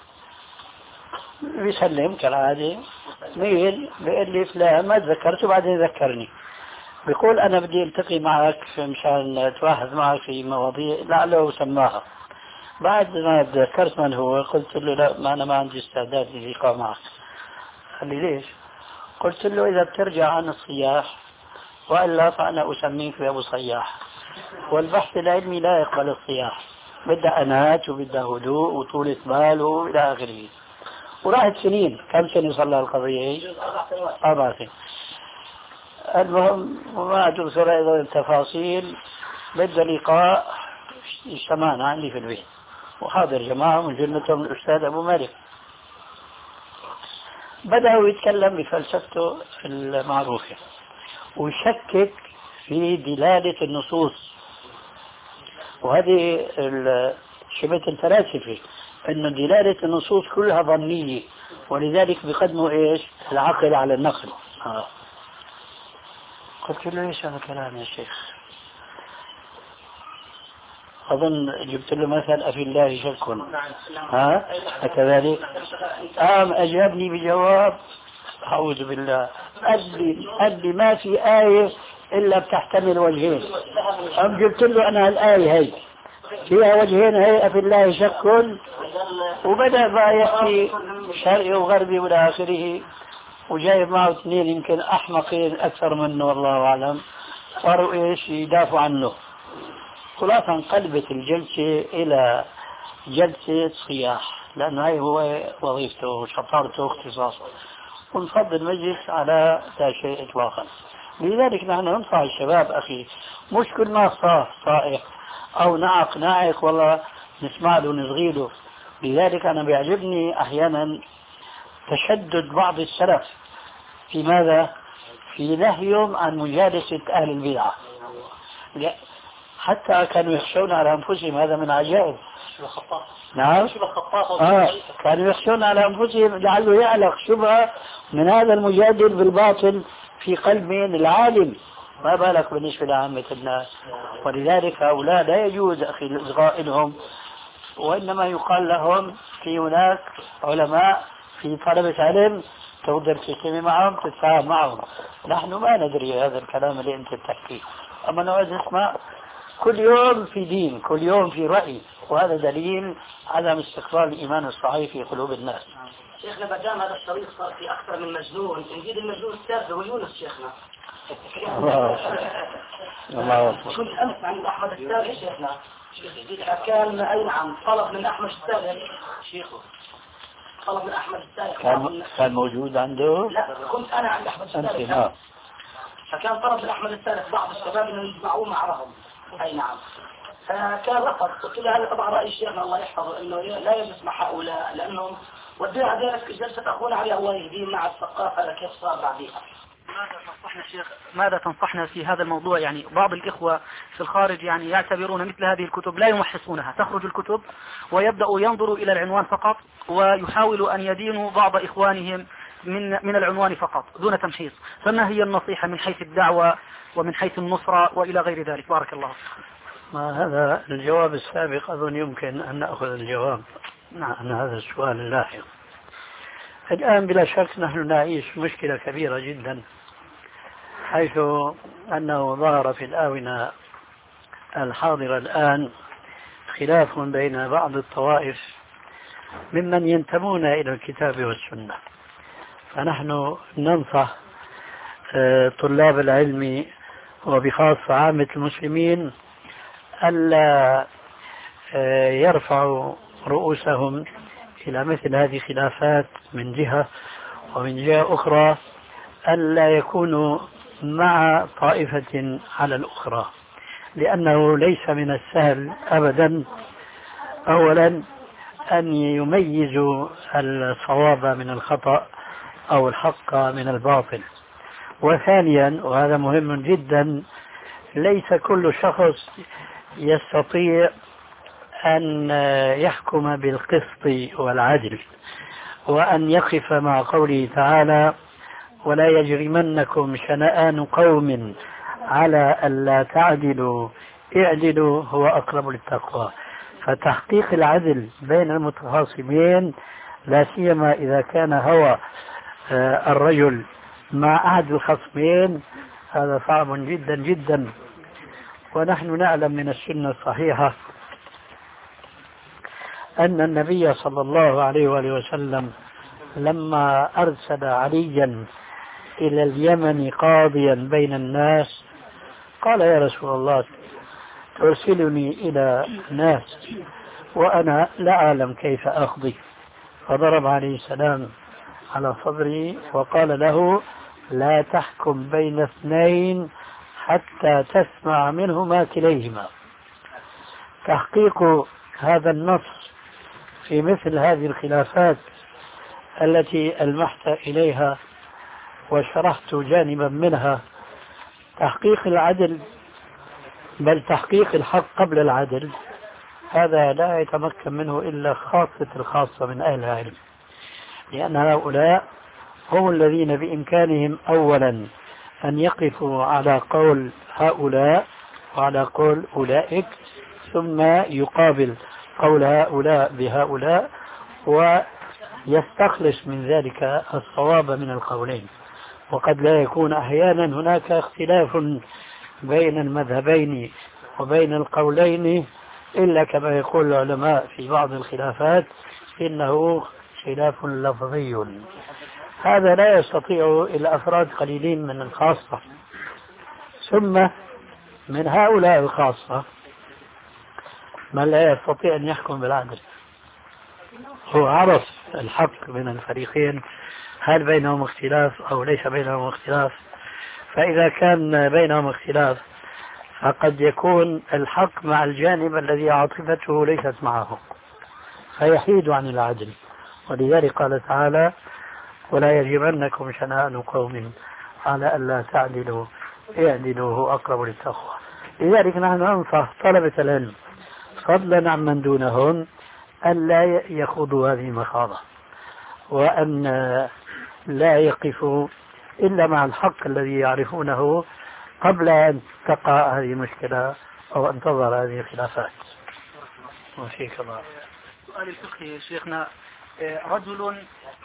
بيسلم كالعادة، ميل بيقول لي فلان ما تذكرته بعدين ذكرني، بيقول أنا بدي التقي معك مشان أتواحد معك في مواضيع لعله سماها. بعد ما تذكرت من هو قلت له لا ما أنا ما عندي استعداد للقاء معك. قال لي ليش؟ قلت له إذا بترجع عن الصياح وإلا فأنا أسميك بأبو صياح، والبحث العلمي لا يقبل الصياح، بدأ أنات وبدأ هدوء وطولة بال وإلى آخره. وراحت سنين، كم سنة صلى القضية؟ أربع سنين. المهم وما تذكر أيضا التفاصيل. بدأ لقاء اجتمعنا عندي في البيت وحاضر جماعة من جنتهم الأستاذ أبو مالك. بدأوا يتكلم بفلسفته المعروفة ويشكك في دلالة النصوص، وهذه شبه الفلاسفة أن دلالة النصوص كلها ظنية ولذلك بيقدموا إيش العقل على النقل. آه. قلت له إيش هذا الكلام يا شيخ؟ أظن جبت له مثل أفي الله شك. ها كذلك قام أجابني بجواب أعوذ بالله، قال لي ما في آية إلا بتحتمل وجهين. أم جبت له أنا الآية هي فيها وجهين، هي أفي الله شك، وبدأ بقى يحكي شرقي وغربي والى آخره، وجايب معه اثنين يمكن أحمقين أكثر منه والله أعلم، صاروا إيش يدافعوا عنه. خلاصة انقلبت الجلسة إلى جلسة صياح، لأنه هاي هو وظيفته وشطارته واختصاصه، ونفضل المجلس على لا شيء إطلاقا. لذلك نحن ننصح الشباب أخي، مش كل ما صاح صائح أو نعق ناعق والله نسمع له ونصغي له. لذلك أنا بيعجبني أحيانا تشدد بعض السلف في ماذا؟ في نهيهم عن مجالسة أهل البدعة، حتى كانوا يخشون على أنفسهم. هذا من عجائب. نعم آه. كانوا يخشون على أنفسهم لعله يعلق شبهة من هذا المجادل بالباطل في قلب العالم، ما بالك بالنسبة لعامة الناس. ولذلك هؤلاء لا يجوز أخي الإصغاء لهم، وإنما يقال لهم في هناك علماء في طلبة علم تقدر تسمي معهم تتفاهم معهم. نحن ما ندري هذا الكلام اللي أنت تحكيه، أما نقعد نسمع كل يوم في دين، كل يوم في رأي، وهذا دليل عدم استقرار الإيمان الصحيح في قلوب الناس. شيخنا ما دام هذا الشريط صار في أكثر من مجنون، نجيب المجنون الثالث هو يونس شيخنا. الله أكبر. كنت أمس عند أحمد الثالث شيخنا، كان أي نعم طلب من أحمد الثالث شيخه، طلب من أحمد الثالث كان كان موجود عنده؟ لا كنت أنا عند أحمد الثالث، فكان طلب من أحمد الثالث بعض الشباب أن يجمعوه معهم. أي نعم. فكان رفض، قلت له هذا طبعا رأي شيخنا الله يحفظه انه لا يجلس مع هؤلاء لانهم ودينا ذلك جلسة اخونا علي الله يهديه مع الثقافة هذا كيف صار بعديها. ماذا تنصحنا شيخ ماذا تنصحنا في هذا الموضوع؟ يعني بعض الإخوة في الخارج يعني يعتبرون مثل هذه الكتب لا يمحصونها، تخرج الكتب ويبدأوا ينظروا إلى العنوان فقط ويحاولوا أن يدينوا بعض إخوانهم من من العنوان فقط دون تمحيص، فما هي النصيحة من حيث الدعوة ومن حيث النصرة وإلى غير ذلك؟ بارك الله فيك. ما هذا الجواب السابق أظن يمكن أن نأخذ الجواب عن هذا السؤال اللاحق. الآن بلا شك نحن نعيش مشكلة كبيرة جدا، حيث أنه ظهر في الآونة الحاضرة الآن خلاف بين بعض الطوائف ممن ينتمون إلى الكتاب والسنة. فنحن ننصح طلاب العلم وبخاصة عامة المسلمين ألا يرفعوا رؤوسهم إلى مثل هذه الخلافات من جهة، ومن جهة أخرى ألا يكونوا مع طائفة على الأخرى، لأنه ليس من السهل أبدا أولا أن يميزوا الصواب من الخطأ أو الحق من الباطل، وثانيا وهذا مهم جدا ليس كل شخص يستطيع أن يحكم بالقسط والعدل وأن يقف مع قوله تعالى ولا يجرمنكم شنآن قوم على ألا تعدلوا اعدلوا هو أقرب للتقوى. فتحقيق العدل بين المتخاصمين لا سيما إذا كان هو الرجل مع أحد الخصمين هذا صعب جدا جدا. ونحن نعلم من السنة الصحيحة أن النبي صلى الله عليه وآله وسلم لما أرسل عليا إلى اليمن قاضيا بين الناس قال يا رسول الله ترسلني إلى ناس وأنا لا أعلم كيف أقضي، فضرب عليه السلام على صدري وقال له لا تحكم بين اثنين حتى تسمع منهما كليهما. تحقيق هذا النص في مثل هذه الخلافات التي ألمحت إليها وشرحت جانبا منها، تحقيق العدل بل تحقيق الحق قبل العدل، هذا لا يتمكن منه إلا خاصة الخاصة من أهل العلم، لأن هؤلاء هم الذين بإمكانهم أولا أن يقفوا على قول هؤلاء وعلى قول أولئك، ثم يقابل قول هؤلاء بهؤلاء ويستخلص من ذلك الصواب من القولين. وقد لا يكون أحيانا هناك اختلاف بين المذهبين وبين القولين إلا كما يقول العلماء في بعض الخلافات إنه خلاف لفظي، هذا لا يستطيع إلا أفراد قليلين من الخاصة. ثم من هؤلاء الخاصة من لا يستطيع أن يحكم بالعدل، هو عرف الحق من الفريقين هل بينهم اختلاف أو ليس بينهم اختلاف، فإذا كان بينهم اختلاف فقد يكون الحق مع الجانب الذي عاطفته ليست معه فيحيد عن العدل. ولذلك قال تعالى ولا يجرمنكم شنآن قوم على ألا تعدلوا اعدلوا هو أقرب للتقوى. لذلك نحن ننصح طلبة العلم فضلا عن من دونهم أن لا يخوضوا هذه المخاضة، وأن لا يقفوا إلا مع الحق الذي يعرفونه قبل أن تقع هذه المشكلة أو أن تظهر هذه الخلافات. وفيك الله. سؤال الفقهي شيخنا، رجل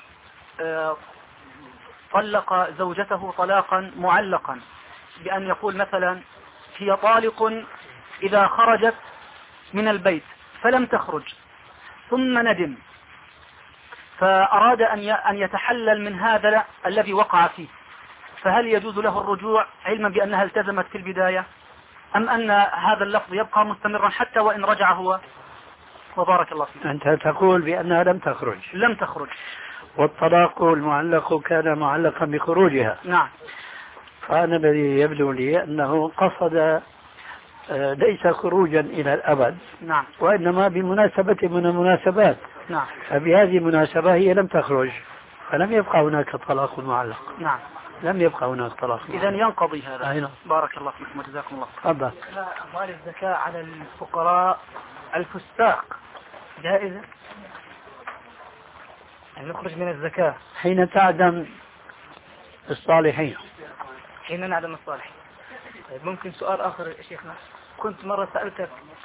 طلق زوجته طلاقا معلقا بأن يقول مثلا هي طالق إذا خرجت من البيت فلم تخرج ثم ندم فأراد أن يتحلل من هذا الذي وقع فيه، فهل يجوز له الرجوع علما بأنها التزمت في البداية، أم أن هذا اللفظ يبقى مستمرا حتى وإن رجع هو؟ وبارك الله فيك. أنت تقول بأنها لم تخرج. لم تخرج. والطلاق المعلق كان معلقا بخروجها. نعم. فأنا الذي يبدو لي أنه قصد ليس خروجا إلى الأبد. نعم. وإنما بمناسبة من المناسبات. نعم. فبهذه المناسبة هي لم تخرج، فلم يبقى هناك طلاق معلق. نعم. لم يبقى هناك طلاق. إذا ينقضي هذا. أينا. بارك الله فيكم وجزاكم الله. تفضل. أموال الزكاة على الفقراء الفساق جائزة؟ أن نخرج من الزكاة حين تعدم الصالحين. حين نعدم الصالحين. طيب ممكن سؤال آخر يا شيخنا؟ كنت مرة سألتك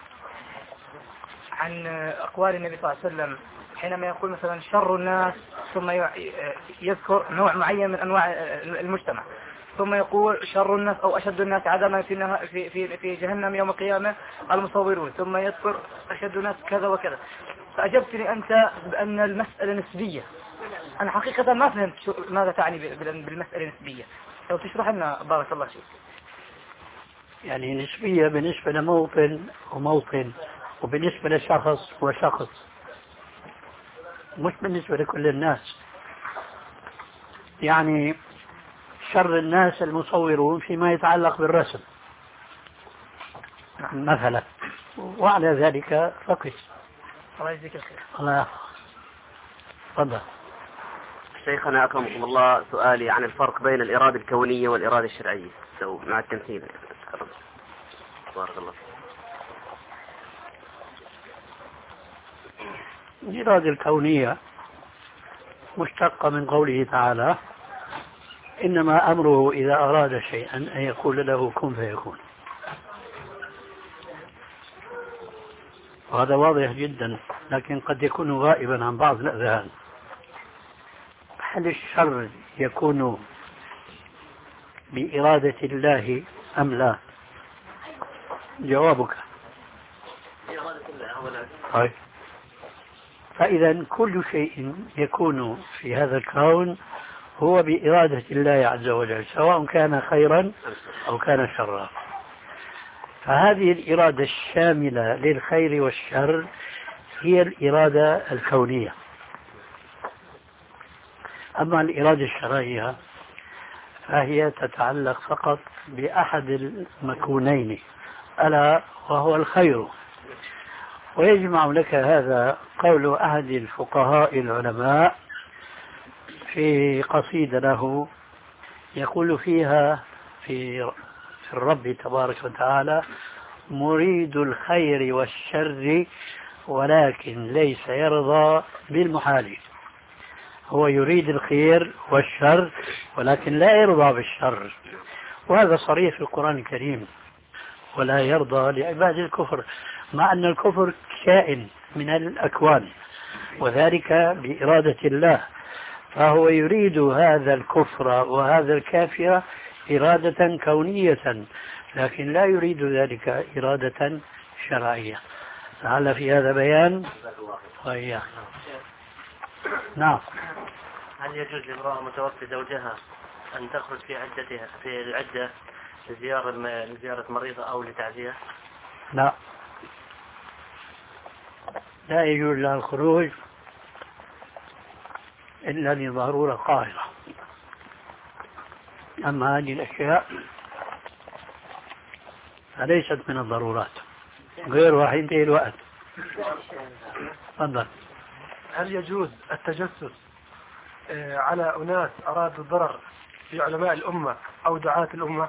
عن أقوال النبي صلى الله عليه وسلم حينما يقول مثلا شر الناس، ثم يذكر نوع معين من أنواع المجتمع، ثم يقول شر الناس أو أشد الناس عذابا في في في في جهنم يوم القيامة المصورون، ثم يذكر أشد الناس كذا وكذا. فأجبتني أنت بأن المسألة نسبية. أنا حقيقة ما فهمت ماذا تعني بالمسألة النسبية، لو تشرح لنا بارك الله فيك. يعني نسبية بالنسبة لموطن وموطن، وبالنسبة لشخص وشخص، مش بالنسبة لكل الناس. يعني شر الناس المصورون فيما يتعلق بالرسم مثلا، وعلى ذلك فقس. الله يجزيك الخير. الله. تفضل. شيخنا أكرمكم الله، سؤالي عن الفرق بين الإرادة الكونية والإرادة الشرعية لو مع التمثيل. بارك الله. الإرادة الكونية مشتقة من قوله تعالى إنما أمره إذا أراد شيئا أن يقول له كن فيكون. وهذا واضح جدا، لكن قد يكون غائبا عن بعض الأذهان. هل الشر يكون بإرادة الله أم لا؟ جوابك. طيب. فإذا كل شيء يكون في هذا الكون هو بإرادة الله عز وجل، سواء كان خيرا أو كان شرا. فهذه الإرادة الشاملة للخير والشر هي الإرادة الكونية. أما الإرادة الشرعية فهي تتعلق فقط بأحد المكونين، ألا وهو الخير. ويجمع لك هذا قول أحد الفقهاء العلماء في قصيدة له يقول فيها في الرب تبارك وتعالى مريد الخير والشر ولكن ليس يرضى بالمحال. هو يريد الخير والشر ولكن لا يرضى بالشر، وهذا صريح في القرآن الكريم. ولا يرضى لعباد الكفر، مع أن الكفر كائن من الأكوان وذلك بإرادة الله، فهو يريد هذا الكفر وهذا الكافر إرادة كونية، لكن لا يريد ذلك إرادة شرعية. لعل في هذا بيان. وإياه. نعم. هل يجوز لامرأة متوفي زوجها أن تخرج في عدتها في العدة لزيارة لزيارة مريضة أو لتعزية؟ لا، لا يجوز لها الخروج إلا لضرورة قاهرة. أما هذه الأشياء فليست من الضرورات، غير واحد ينتهي الوقت. تفضل. هل يجوز التجسس على أناس أرادوا الضرر في علماء الأمة أو دعاة الأمة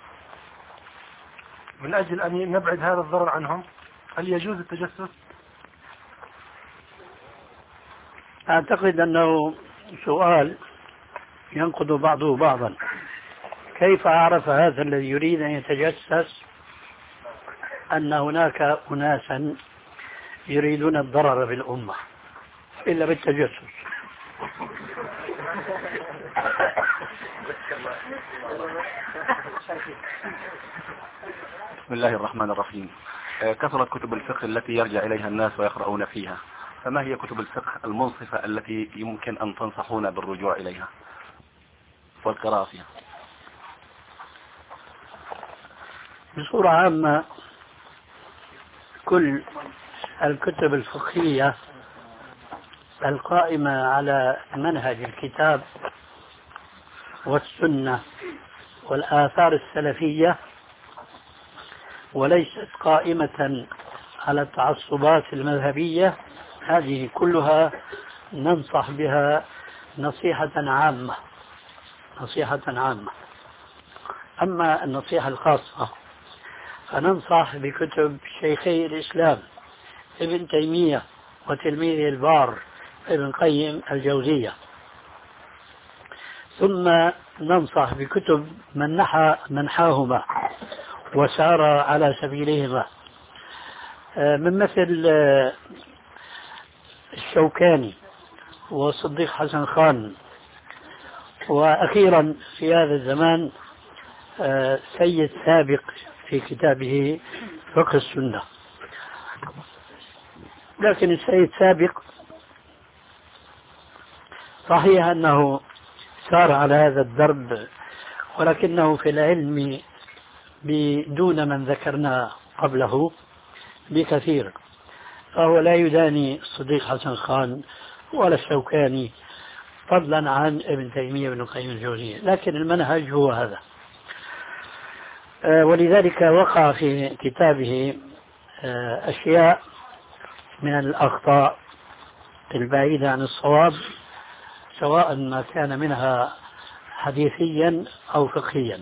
من أجل أن نبعد هذا الضرر عنهم؟ هل يجوز التجسس؟ أعتقد أنه سؤال ينقض بعضه بعضا. كيف عرف هذا الذي يريد أن يتجسس أن هناك أناسا يريدون الضرر بالأمة إلا بالتجسس؟ بسم الله الرحمن الرحيم. كثرت كتب الفقه التي يرجع إليها الناس ويقرؤون فيها، فما هي كتب الفقه المنصفة التي يمكن أن تنصحون بالرجوع إليها والقراءة فيها؟ بصورة عامة كل الكتب الفقهية القائمة على منهج الكتاب والسنة والآثار السلفية وليست قائمة على التعصبات المذهبية، هذه كلها ننصح بها نصيحة عامة نصيحة عامة. أما النصيحة الخاصة فننصح بكتب شيخي الإسلام ابن تيمية وتلميذه البار ابن قيم الجوزية، ثم ننصح بكتب من نحى منحاهما وسار على سبيلهما، من مثل الشوكاني وصديق حسن خان، وأخيرا في هذا الزمان سيد سابق في كتابه فقه السنة. لكن السيد سابق صحيح أنه سار على هذا الدرب، ولكنه في العلم بدون من ذكرنا قبله بكثير، فهو لا يداني الصديق حسن خان ولا الشوكاني فضلا عن ابن تيمية وابن القيم الجوزية، لكن المنهج هو هذا. ولذلك وقع في كتابه أشياء من الأخطاء البعيدة عن الصواب، سواء ما كان منها حديثيا أو فقهيا،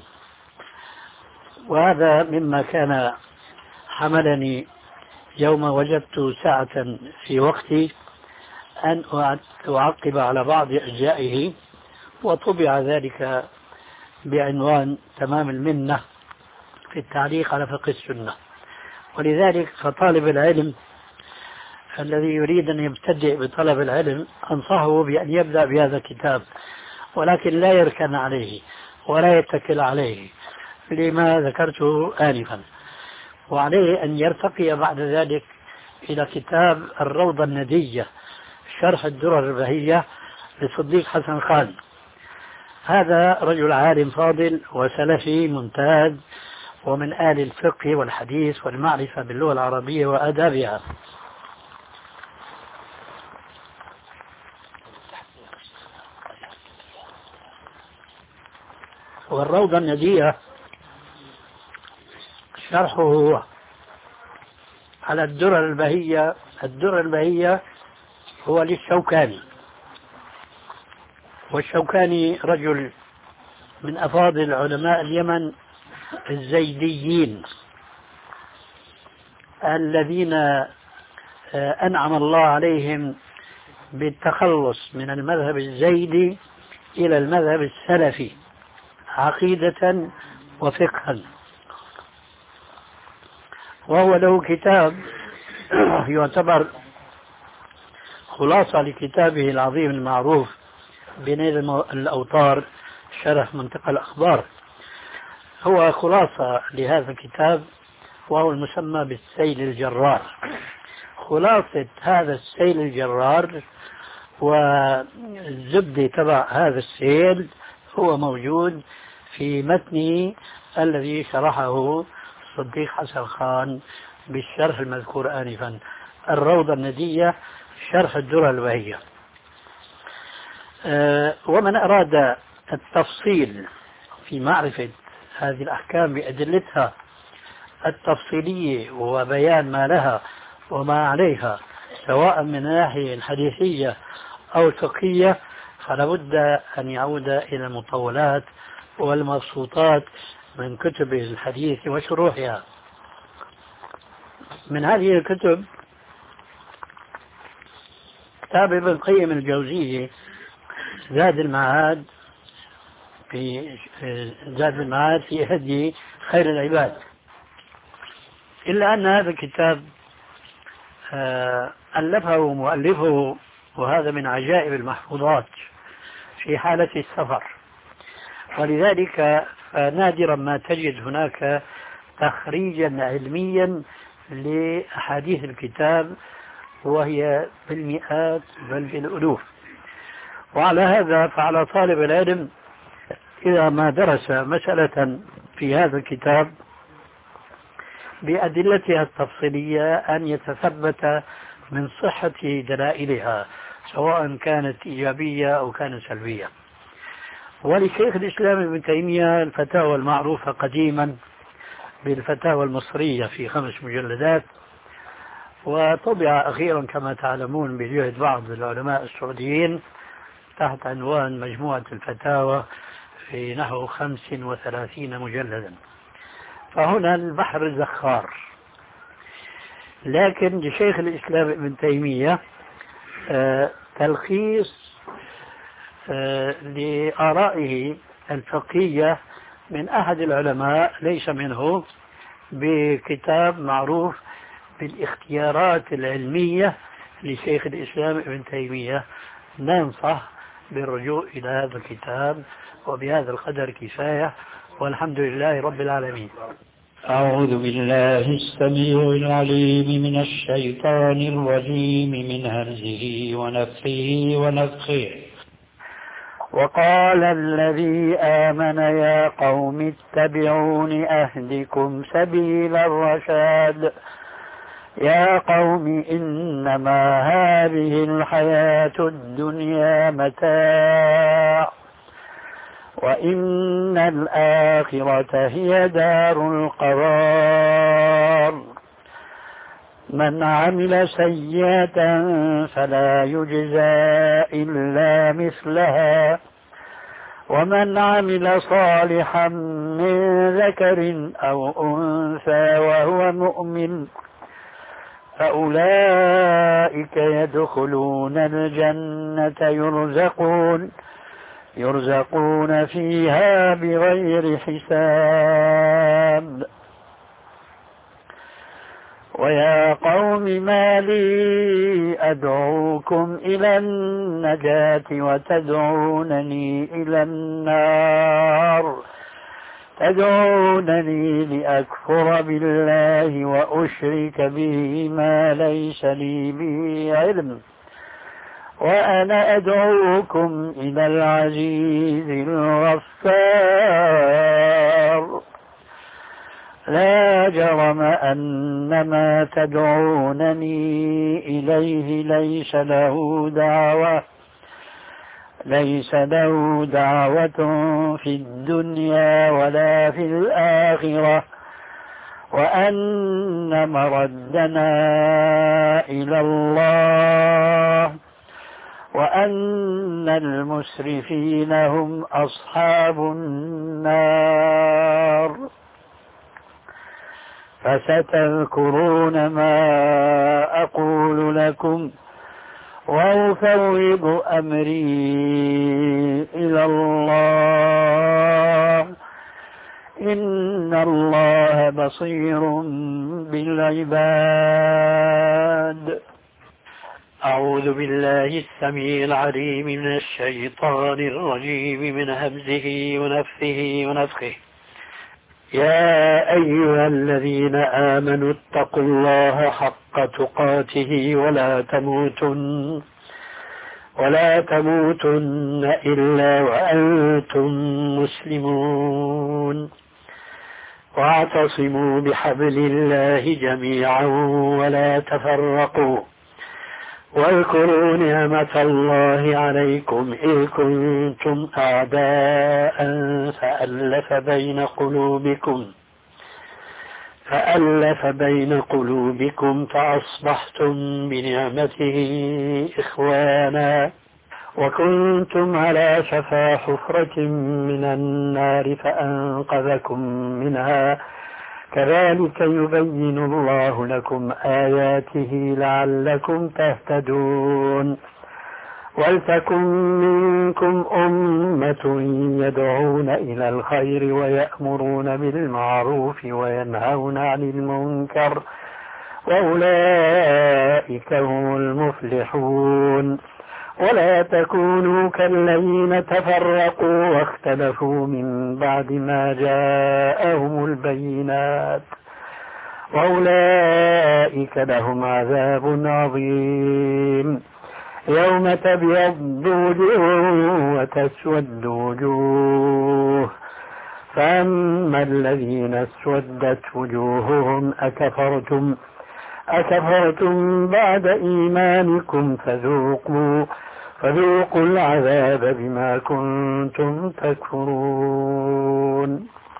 وهذا مما كان حملني يوم وجدت ساعة في وقتي أن أعقب على بعض أجزائه، وطبع ذلك بعنوان تمام المنة في التعليق على فقه السنة. ولذلك فطالب العلم الذي يريد أن يبتدئ بطلب العلم أنصحه بأن يبدأ بهذا الكتاب، ولكن لا يركن عليه ولا يتكل عليه لما ذكرته آنفا، وعليه أن يرتقي بعد ذلك إلى كتاب الروضة الندية شرح الدرر البهية لصديق حسن خان. هذا رجل عالم فاضل وسلفي ممتاز ومن آل الفقه والحديث والمعرفة باللغة العربية وآدابها. والروضة الندية شرحه على الدرر البهية. الدرر البهية هو للشوكاني، والشوكاني رجل من أفاضل علماء اليمن الزيديين الذين أنعم الله عليهم بالتخلص من المذهب الزيدي إلى المذهب السلفي عقيدة وفقها. وهو له كتاب يعتبر خلاصة لكتابه العظيم المعروف بنيل الأوطار شرح منطقة الأخبار. هو خلاصة لهذا الكتاب وهو المسمى بالسيل الجرار. خلاصة هذا السيل الجرار والزبدة تبع هذا السيل هو موجود في متنه الذي شرحه صديق حسن خان بالشرح المذكور آنفا، الروضة الندية شرح الدرر البهية. أه ومن أراد التفصيل في معرفة هذه الأحكام بأدلتها التفصيلية وبيان ما لها وما عليها سواء من الناحية الحديثية أو الفقهية، فلا بد أن يعود إلى المطولات والمبسوطات من كتب الحديث وشروحها. من هذه الكتب كتاب ابن قيم الجوزية زاد المعاد في زاد المعاد في هدي خير العباد، إلا أن هذا الكتاب ألفه مؤلفه وهذا من عجائب المحفوظات في حالة السفر، ولذلك نادرا ما تجد هناك تخريجا علميا لأحاديث الكتاب وهي بالمئات بل بالألوف. وعلى هذا فعلى طالب العلم إذا ما درس مسألة في هذا الكتاب بأدلتها التفصيلية أن يتثبت من صحة دلائلها سواء كانت إيجابية أو كانت سلبية. ولشيخ الإسلام ابن تيمية الفتاوى المعروفة قديما بالفتاوى المصرية في خمس مجلدات، وطبع أخيرا كما تعلمون بجهد بعض العلماء السعوديين تحت عنوان مجموعة الفتاوى في نحو خمس وثلاثين مجلدا. فهنا البحر الزخار. لكن لشيخ الإسلام ابن تيمية آه تلخيص آه لآرائه الفقهية من أحد العلماء ليس منه بكتاب معروف بالاختيارات العلمية لشيخ الإسلام ابن تيمية. ننصح بالرجوع إلى هذا الكتاب، وبهذا القدر كفاية، والحمد لله رب العالمين. أعوذ بالله السميع العليم من الشيطان الرجيم من همزه ونفخه ونفخه. وقال الذي آمن يا قوم اتبعون أهدكم سبيل الرشاد يا قوم إنما هذه الحياة الدنيا متاع وإن الآخرة هي دار القرار من عمل سيئة فلا يجزى إلا مثلها ومن عمل صالحا من ذكر أو أنثى وهو مؤمن فأولئك يدخلون الجنة يرزقون يرزقون فيها بغير حساب. ويا قوم ما لي أدعوكم إلى النجاة وتدعونني إلى النار تدعونني لأكفر بالله وأشرك به ما ليس لي به علم وأنا أدعوكم إلى العزيز الغفار لا جرم أن ما تدعونني إليه ليس له دعوة ليس له دعوة في الدنيا ولا في الآخرة وأن مردنا إلى الله وأن المسرفين هم أصحاب النار. فستذكرون ما أقول لكم وأفوض أمري إلى الله إن الله بصير بالعباد. أعوذ بالله السميع العليم من الشيطان الرجيم من همزه ونفثه ونفخه. يا أيها الذين آمنوا اتقوا الله حق تقاته ولا تموتن ولا تموتن إلا وأنتم مسلمون واعتصموا بحبل الله جميعا ولا تفرقوا واذكروا نعمة الله عليكم إذ كنتم أعداء فألف بين قلوبكم فألف بين قلوبكم فأصبحتم بنعمته إخوانا وكنتم على شفا حفرة من النار فأنقذكم منها كذلك يبين الله لكم آياته لعلكم تهتدون. ولتكن منكم أمة يدعون إلى الخير ويأمرون بالمعروف وينهون عن المنكر وأولئك هم المفلحون. ولا تكونوا كالذين تفرقوا واختلفوا من بعد ما جاءهم البينات وأولئك لهم عذاب عظيم يوم تبيض وجوه وتسود وجوه فأما الذين اسودت وجوههم أكفرتم أكفرتم بعد إيمانكم فذوقوا فذوقوا العذاب بما كنتم تكفرون.